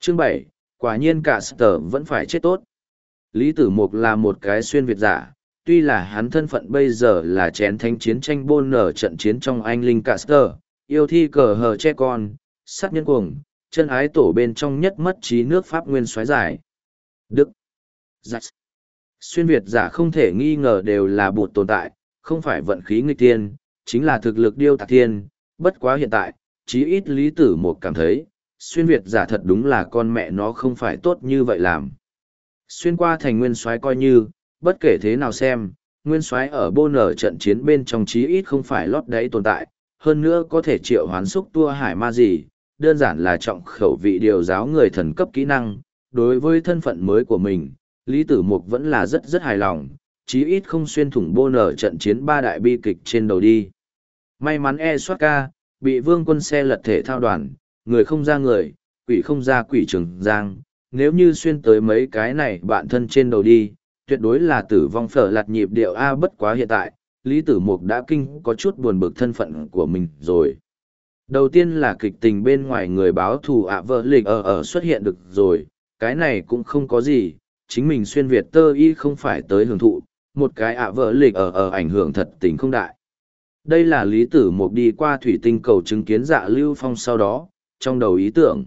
Chương 7, quả nhiên cả sở vẫn phải chết tốt. Lý Tử Mục là một cái xuyên Việt giả, tuy là hắn thân phận bây giờ là chén thánh chiến tranh bôn nở trận chiến trong anh linh cả sở, yêu thi cờ hờ che con, sát nhân cuồng, chân ái tổ bên trong nhất mất trí nước Pháp nguyên soái giải. Đức. Giặc. Xuyên Việt giả không thể nghi ngờ đều là bụt tồn tại, không phải vận khí nghịch tiên, chính là thực lực điêu tạc thiên, bất quá hiện tại, chí ít Lý Tử Mục cảm thấy, xuyên Việt giả thật đúng là con mẹ nó không phải tốt như vậy làm. Xuyên qua thành nguyên soái coi như, bất kể thế nào xem, nguyên soái ở bôn ở trận chiến bên trong chí ít không phải lót đáy tồn tại, hơn nữa có thể triệu hoán xúc tua hải ma gì, đơn giản là trọng khẩu vị điều giáo người thần cấp kỹ năng. Đối với thân phận mới của mình, Lý Tử Mục vẫn là rất hài lòng, chí ít không xuyên thủng bôn ở trận chiến ba đại bi kịch trên đầu đi. May mắn soát ca, bị vương quân xe lật thể thao đoàn, người không ra người, quỷ không ra quỷ trường giang, nếu như xuyên tới mấy cái này bạn thân trên đầu đi, tuyệt đối là tử vong phở lạt nhịp điệu A. Bất quá hiện tại, Lý Tử Mục đã có chút buồn bực thân phận của mình rồi. Đầu tiên là kịch tình bên ngoài người báo thù vợ lịch ở xuất hiện được rồi, cái này cũng không có gì, chính mình xuyên Việt tơ y không phải tới hưởng thụ, một cái vợ lịch ở ảnh hưởng thật tình không đại. Đây là Lý Tử Mục đi qua thủy tinh cầu chứng kiến Dạ Lưu Phong sau đó, trong đầu ý tưởng.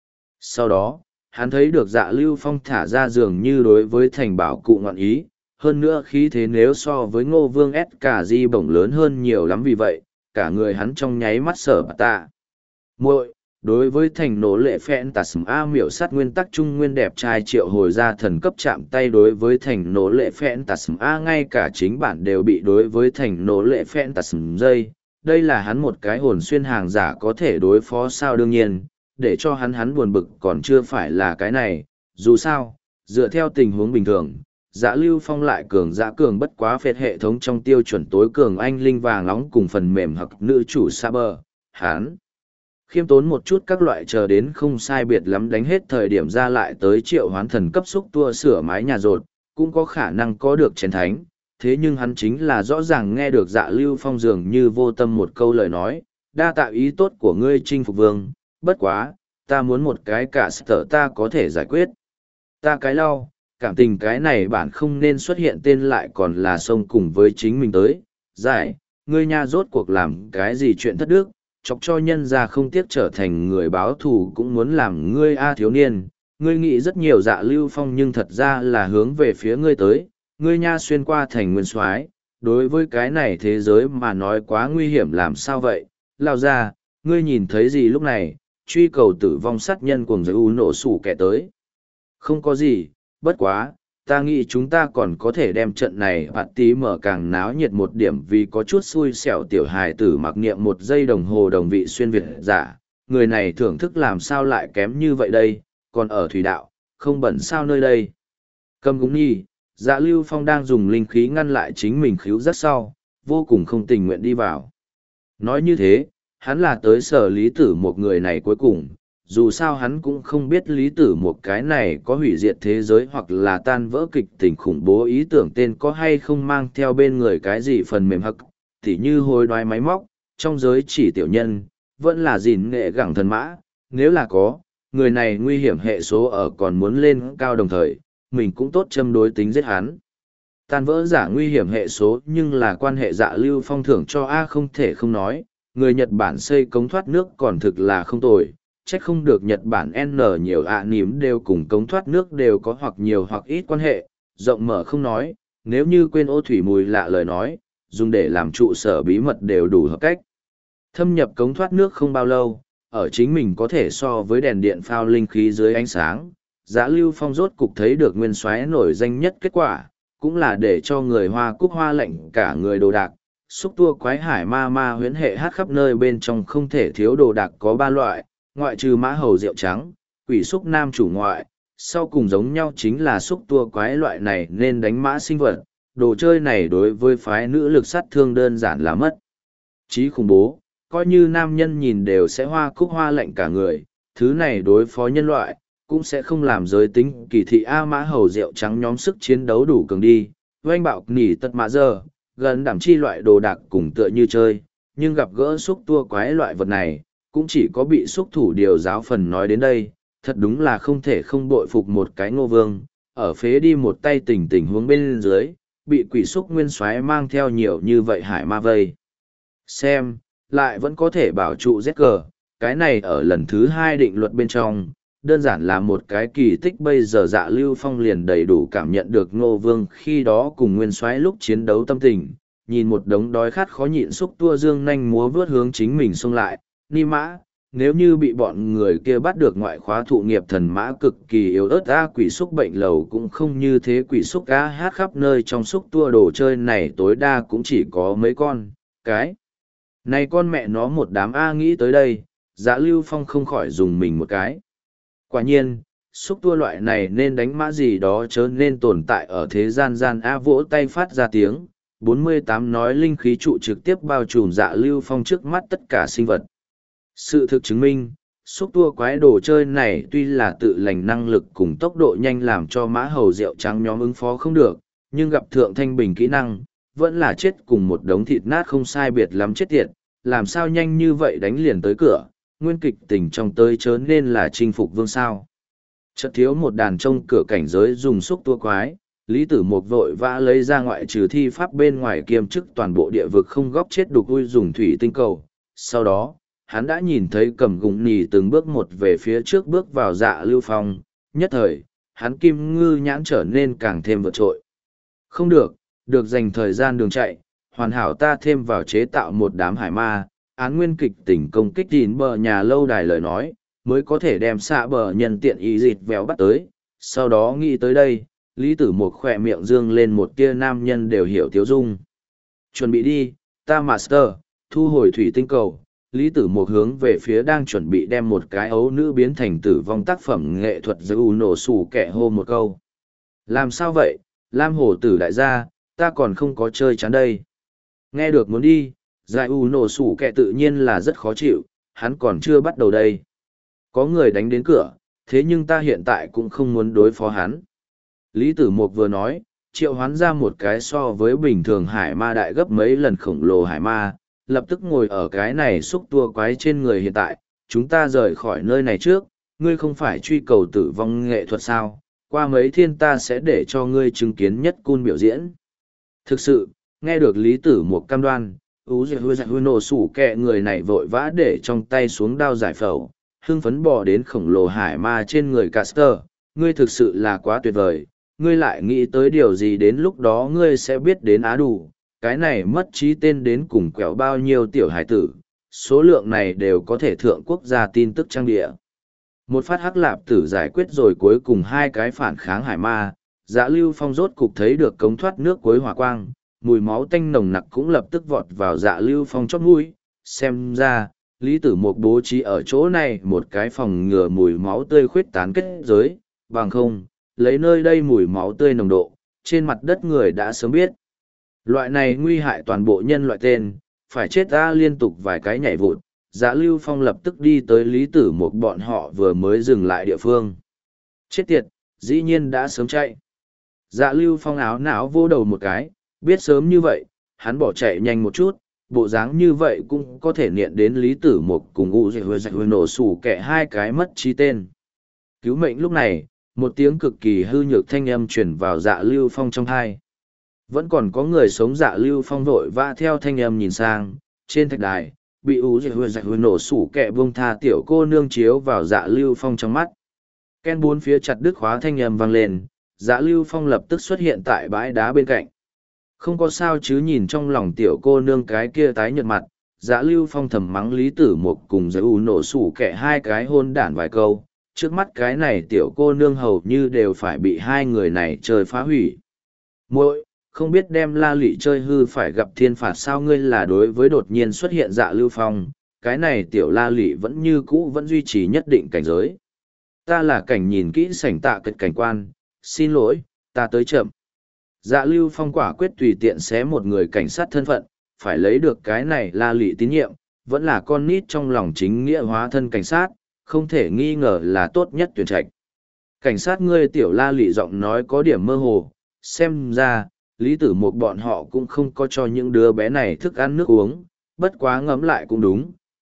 Sau đó, hắn thấy được Dạ Lưu Phong thả ra dường như đối với thành bảo cụ ngọn ý, hơn nữa khí thế nếu so với Ngô Vương SKG bổng lớn hơn nhiều lắm vì vậy, cả người hắn trong nháy mắt sở bà tạ. Muội, đối với thành nổ lệ phẹn tà sầm A miểu sát nguyên tắc trung nguyên đẹp trai triệu hồi ra thần cấp chạm tay đối với thành nổ lệ phẹn tà sầm A ngay cả chính bản đều bị đối với thành nổ lệ phẹn tà sầm dây. Đây là hắn một cái hồn xuyên hàng giả có thể đối phó sao đương nhiên, để cho hắn buồn bực còn chưa phải là cái này, dù sao, dựa theo tình huống bình thường. Dạ Lưu Phong lại cường bất quá phết hệ thống trong tiêu chuẩn tối cường anh linh vàng nóng cùng phần mềm hoặc nữ chủ Saber, hắn khiêm tốn một chút các loại chờ đến không sai biệt lắm đánh hết thời điểm ra lại tới triệu hoán thần cấp xúc tua sửa mái nhà rột, cũng có khả năng có được chén thánh, thế nhưng hắn chính là rõ ràng nghe được Dạ Lưu Phong dường như vô tâm một câu lời nói, đa tạo ý tốt của ngươi chinh phục vương, bất quá, ta muốn một cái cả sở ta có thể giải quyết. Ta cái lau, cảm tình cái này bản không nên xuất hiện tên lại còn là xông cùng với chính mình tới, giải, ngươi nha rốt cuộc làm cái gì chuyện thất đức, chọc cho nhân ra không tiếc trở thành người báo thù cũng muốn làm ngươi thiếu niên, ngươi nghĩ rất nhiều Dạ Lưu Phong nhưng thật ra là hướng về phía ngươi tới, ngươi nha xuyên qua thành nguyên soái, đối với cái này thế giới mà nói quá nguy hiểm làm sao vậy, lao ra, ngươi nhìn thấy gì lúc này, truy cầu tử vong sát nhân cuồng giới u nổ sủ kẻ tới. Không có gì, bất quá, ta nghĩ chúng ta còn có thể đem trận này bạt tí mở càng náo nhiệt một điểm vì có chút xui xẻo tiểu hài tử mặc niệm 1 giây đồng hồ đồng vị xuyên Việt giả, người này thưởng thức làm sao lại kém như vậy đây, còn ở thủy đạo, không bẩn sao nơi đây. Cầm gúng nhi, Dạ Lưu Phong đang dùng linh khí ngăn lại chính mình khíu rất sau, vô cùng không tình nguyện đi vào. Nói như thế, hắn là tới sở Lý Tử một người này cuối cùng, dù sao hắn cũng không biết Lý Tử một cái này có hủy diệt thế giới hoặc là tan vỡ kịch tình khủng bố ý tưởng tên có hay không mang theo bên người cái gì phần mềm hắc, tỉ như hồi đoái máy móc, trong giới chỉ tiểu nhân, vẫn là gìn nghệ gẳng thần mã, nếu là có, người này nguy hiểm hệ số ở còn muốn lên cao đồng thời, mình cũng tốt châm đối tính giết hắn. Tan vỡ giả nguy hiểm hệ số nhưng là quan hệ Dạ Lưu Phong thưởng cho A không thể không nói, người Nhật Bản xây cống thoát nước còn thực là không tồi, trách không được Nhật Bản N nhiều nỉm đều cùng cống thoát nước đều có hoặc nhiều hoặc ít quan hệ, rộng mở không nói, nếu như quên ô thủy mùi lạ lời nói, dùng để làm trụ sở bí mật đều đủ hợp cách. Thâm nhập cống thoát nước không bao lâu, ở chính mình có thể so với đèn điện phao linh khí dưới ánh sáng, Dạ Lưu Phong rốt cục thấy được nguyên soái nổi danh nhất kết quả, cũng là để cho người Hoa Cúc Hoa lệnh cả người đồ đạc, xúc tua quái hải ma huyễn hệ hát khắp nơi bên trong không thể thiếu đồ đạc có 3 loại, ngoại trừ mã hầu rượu trắng, quỷ xúc nam chủ ngoại, sau cùng giống nhau chính là xúc tua quái loại này nên đánh mã sinh vật, đồ chơi này đối với phái nữ lực sát thương đơn giản là mất chí khủng bố, coi như nam nhân nhìn đều sẽ Hoa Cúc Hoa lệnh cả người, thứ này đối phó nhân loại, cũng sẽ không làm giới tính kỳ thị A mã hầu rượu trắng nhóm sức chiến đấu đủ cường đi, oanh bạo nỉ tật mã giờ, gần đảm chi loại đồ đạc cùng tựa như chơi, nhưng gặp gỡ xúc tua quái loại vật này, cũng chỉ có bị xúc thủ điều giáo phần nói đến đây, thật đúng là không thể không bội phục một cái Ngô Vương, ở phế đi một tay tình huống bên dưới, bị quỷ xúc nguyên soái mang theo nhiều như vậy hải ma vây. Xem, lại vẫn có thể bảo trụ ZG, cái này ở lần thứ 2 định luật bên trong, đơn giản là một cái kỳ tích. Bây giờ Dạ Lưu Phong liền đầy đủ cảm nhận được Ngô Vương khi đó cùng nguyên soái lúc chiến đấu tâm tình, nhìn một đống đói khát khó nhịn xúc tua dương nhanh múa vướt hướng chính mình xông lại, ni mã. Nếu như bị bọn người kia bắt được ngoại khóa thụ nghiệp thần mã cực kỳ yếu ớt, quỷ xúc bệnh lầu cũng không như thế. Quỷ xúc cá hát khắp nơi trong xúc tua đồ chơi này tối đa cũng chỉ có mấy con, cái này con mẹ nó một đám nghĩ tới đây, Dạ Lưu Phong không khỏi dùng mình một cái. Quả nhiên, xúc tua loại này nên đánh mã gì đó chớ nên tồn tại ở thế gian. Vỗ tay phát ra tiếng, 48 nói linh khí trụ trực tiếp bao trùm Dạ Lưu Phong trước mắt tất cả sinh vật. Sự thực chứng minh, xúc tua quái đồ chơi này tuy là tự lành năng lực cùng tốc độ nhanh làm cho mã hầu rượu trắng nhóm ứng phó không được, nhưng gặp thượng thanh bình kỹ năng, vẫn là chết cùng một đống thịt nát không sai biệt lắm chết tiệt, làm sao nhanh như vậy đánh liền tới cửa, nguyên kịch tình trong tới chớ nên là chinh phục vương sao. Chợt thiếu một đàn trông cửa cảnh giới dùng xúc tua quái, Lý Tử Mục vội vã lấy ra ngoại trừ thi pháp bên ngoài kiêm chức toàn bộ địa vực không góp chết đục ui dùng thủy tinh cầu. Sau đó, hắn đã nhìn thấy cầm gùng nì từng bước một về phía trước bước vào Dạ Lưu Phong, nhất thời, hắn kim ngư nhãn trở nên càng thêm vượt trội. Không được, được dành thời gian đường chạy, hoàn hảo ta thêm vào chế tạo một đám hải ma, án nguyên kịch tỉnh công kích tín bờ nhà lâu đài lời nói, mới có thể đem xạ bờ nhân tiện ý dịt véo bắt tới. Sau đó nghĩ tới đây, Lý Tử Mục khỏe miệng dương lên một tia nam nhân đều hiểu tiếu dung. Chuẩn bị đi, ta master, thu hồi thủy tinh cầu. Lý Tử Mục hướng về phía đang chuẩn bị đem một cái ấu nữ biến thành tử vong tác phẩm nghệ thuật giữ nổ sủ kẻ hô một câu. Làm sao vậy, Lam Hổ Tử đại gia, ta còn không có chơi chán đây. Nghe được muốn đi, giải nổ sủ kẻ tự nhiên là rất khó chịu, hắn còn chưa bắt đầu đây. Có người đánh đến cửa, thế nhưng ta hiện tại cũng không muốn đối phó hắn. Lý Tử Mục vừa nói, triệu hoán ra một cái so với bình thường hải ma đại gấp mấy lần khổng lồ hải ma, lập tức ngồi ở cái này xúc tua quái trên người. Hiện tại, chúng ta rời khỏi nơi này trước, ngươi không phải truy cầu tử vong nghệ thuật sao, qua mấy thiên ta sẽ để cho ngươi chứng kiến nhất cun biểu diễn. Thực sự, nghe được Lý Tử Mục cam đoan, nổ sủ kẹ người này vội vã để trong tay xuống đao giải phẫu, hưng phấn bò đến khổng lồ hải ma trên người Caster, ngươi thực sự là quá tuyệt vời, ngươi lại nghĩ tới điều gì đến lúc đó ngươi sẽ biết đến Á Đủ, cái này mất trí tên đến cùng quẹo bao nhiêu tiểu hải tử, số lượng này đều có thể thượng quốc gia tin tức trang địa. Một phát hắc lạp tử giải quyết rồi cuối cùng hai cái phản kháng hải ma, Dạ Lưu Phong rốt cục thấy được cống thoát nước cuối hỏa quang, mùi máu tanh nồng nặc cũng lập tức vọt vào Dạ Lưu Phong chót mũi. Xem ra, Lý Tử Mục bố trí ở chỗ này một cái phòng ngừa mùi máu tươi khuyết tán kết giới, bằng không, lấy nơi đây mùi máu tươi nồng độ, trên mặt đất người đã sớm biết. Loại này nguy hại toàn bộ nhân loại tên, phải chết ta liên tục vài cái nhảy vụt. Dạ Lưu Phong lập tức đi tới Lý Tử Mục bọn họ vừa mới dừng lại địa phương. Chết tiệt, dĩ nhiên đã sớm chạy. Dạ Lưu Phong áo não vô đầu một cái, biết sớm như vậy, hắn bỏ chạy nhanh một chút, bộ dáng như vậy cũng có thể niệm đến Lý Tử Mục cùng U Dạy nổ sủ kẻ hai cái mất trí tên. Cứu mệnh lúc này, một tiếng cực kỳ hư nhược thanh âm truyền vào Dạ Lưu Phong trong tai. Vẫn còn có người sống. Dạ Lưu Phong vội vã theo thanh âm nhìn sang, trên thạch đài, bị U Dạy nổ sủ kẻ buông tha tiểu cô nương chiếu vào Dạ Lưu Phong trong mắt. Ken bốn phía chặt đứt khóa thanh âm vang lên, Dạ Lưu Phong lập tức xuất hiện tại bãi đá bên cạnh. Không có sao chứ, nhìn trong lòng tiểu cô nương cái kia tái nhợt mặt, Dạ Lưu Phong thầm mắng Lý Tử Mục cùng Giải U nổ sủ kẻ hai cái hôn đản vài câu, trước mắt cái này tiểu cô nương hầu như đều phải bị hai người này chơi phá hủy. Muội, không biết đem La Lị chơi hư phải gặp thiên phạt sao? Ngươi là đối với đột nhiên xuất hiện Dạ Lưu Phong, cái này tiểu La Lị vẫn như cũ vẫn duy trì nhất định cảnh giới. Ta là cảnh nhìn kỹ sảnh tạ kịch cảnh quan, xin lỗi, ta tới chậm. Dạ Lưu Phong quả quyết tùy tiện xé một người cảnh sát thân phận, phải lấy được cái này La Lị tín nhiệm, vẫn là con nít trong lòng chính nghĩa hóa thân cảnh sát, không thể nghi ngờ là tốt nhất tuyển trạch. Cảnh sát ngươi tiểu La Lị giọng nói có điểm mơ hồ, xem ra, Lý Tử Mục bọn họ cũng không có cho những đứa bé này thức ăn nước uống, bất quá ngẫm lại cũng đúng,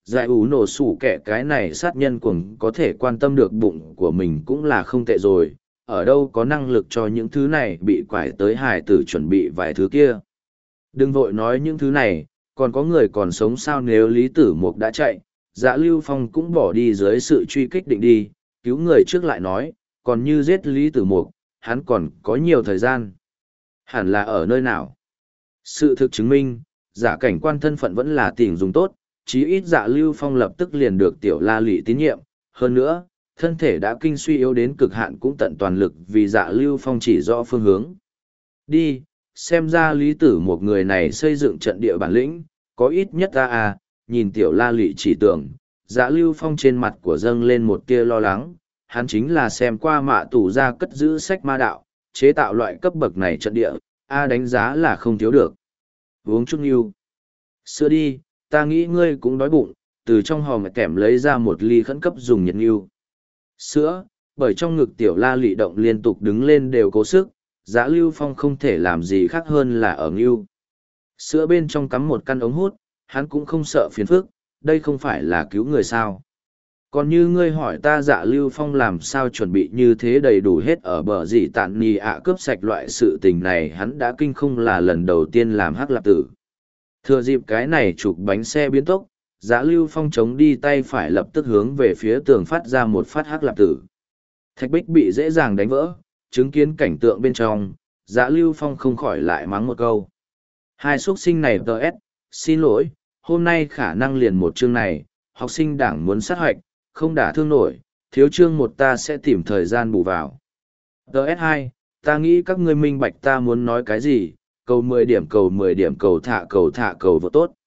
giải ủ nổ sủ kẻ cái này sát nhân cuồng có thể quan tâm được bụng của mình cũng là không tệ rồi, ở đâu có năng lực cho những thứ này bị quải tới hài tử chuẩn bị vài thứ kia. Đừng vội nói những thứ này, còn có người còn sống sao nếu Lý Tử Mục đã chạy, Dạ Lưu Phong cũng bỏ đi dưới sự truy kích định đi, cứu người trước lại nói, còn như giết Lý Tử Mục, hắn còn có nhiều thời gian. Hẳn là ở nơi nào? Sự thực chứng minh, giả cảnh quan thân phận vẫn là tình dùng tốt, chí ít Dạ Lưu Phong lập tức liền được Tiểu La Lị tín nhiệm, hơn nữa, thân thể đã kinh suy yếu đến cực hạn cũng tận toàn lực vì Dạ Lưu Phong chỉ rõ phương hướng. Đi, xem ra Lý Tử một người này xây dựng trận địa bản lĩnh, có ít nhất nhìn Tiểu La Lị chỉ tưởng, Dạ Lưu Phong trên mặt của dâng lên một tia lo lắng, hắn chính là xem qua Mạ Tù ra cất giữ sách ma đạo, chế tạo loại cấp bậc này trận địa, đánh giá là không thiếu được. Uống chút nghiêu. Sữa đi, ta nghĩ ngươi cũng đói bụng, từ trong hòm kẽm lấy ra một ly khẩn cấp dùng nhiệt nghiêu. Sữa, bởi trong ngực Tiểu La Lị động liên tục đứng lên đều cố sức, Dạ Lưu Phong không thể làm gì khác hơn là ở nghiêu. Sữa bên trong cắm một căn ống hút, hắn cũng không sợ phiền phức, đây không phải là cứu người sao. Còn như ngươi hỏi ta Dạ Lưu Phong làm sao chuẩn bị như thế đầy đủ hết ở bờ gì tạn nì cướp sạch loại sự tình này, hắn đã kinh không là lần đầu tiên làm hắc lạp tử. Thừa dịp cái này chụp bánh xe biến tốc, Dạ Lưu Phong chống đi tay phải lập tức hướng về phía tường phát ra một phát hắc lạp tử. Thạch bích bị dễ dàng đánh vỡ, chứng kiến cảnh tượng bên trong, Dạ Lưu Phong không khỏi lại mắng một câu. Hai xuất sinh này TS, xin lỗi, hôm nay khả năng liền một chương này, học sinh đảng muốn sát hoạch, không đả thương nổi, thiếu chương một ta sẽ tìm thời gian bù vào. TS2, ta nghĩ các ngươi minh bạch ta muốn nói cái gì, cầu 10 điểm cầu 10 điểm cầu thả cầu vô tốt.